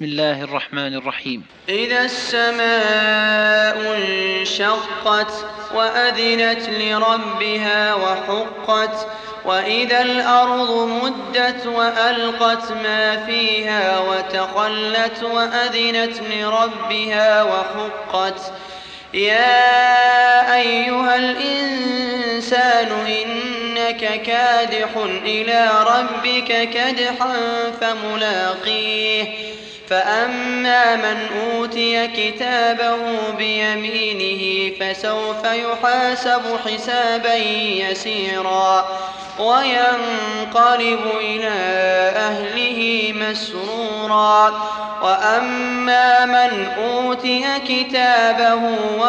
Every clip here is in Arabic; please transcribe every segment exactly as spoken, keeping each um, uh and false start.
بسم الله الرحمن الرحيم. إذا السماء انشقت وأذنت لربها وحقت وإذا الأرض مدت وألقت ما فيها وتخلت وأذنت لربها وحقت يا أيها الإنسان إنك كادح إلى ربك كدحا فملاقيه فأما من أوتي كتابه بيمينه فسوف يحاسب حسابا يسيرا وينقلب إلى أهله مسرورا وأما من أوتي كتابه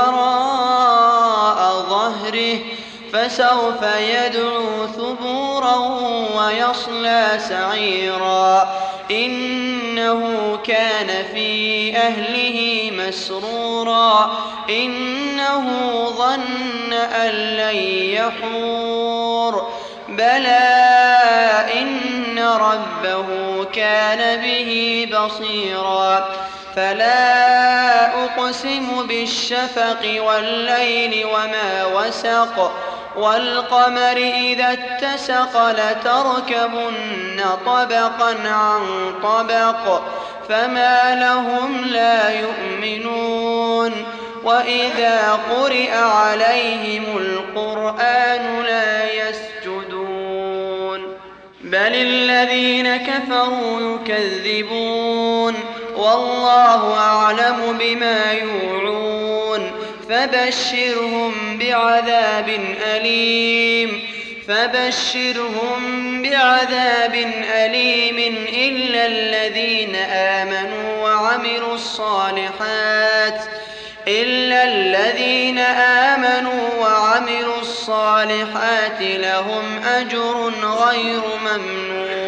وراء ظهره فسوف يدعو ثبورا ويصلى سعيرا إنه كان في أهله مسرورا إنه ظن أن لن يحور بلى إن ربه كان به بصيرا فلا أقسم بالشفق والليل وما وسق والقمر إذا اتسق لتركبن طبقا عن طبق فما لهم لا يؤمنون وإذا قرئ عليهم القرآن لا يسجدون بل الذين كفروا يكذبون والله أعلم بما يوعون فبشرهم بعذاب أليم فبشرهم بعذاب أليم إلا الذين آمنوا وعملوا الصالحات إلا الذين آمنوا وعملوا الصالحات لهم أجر غير ممنون.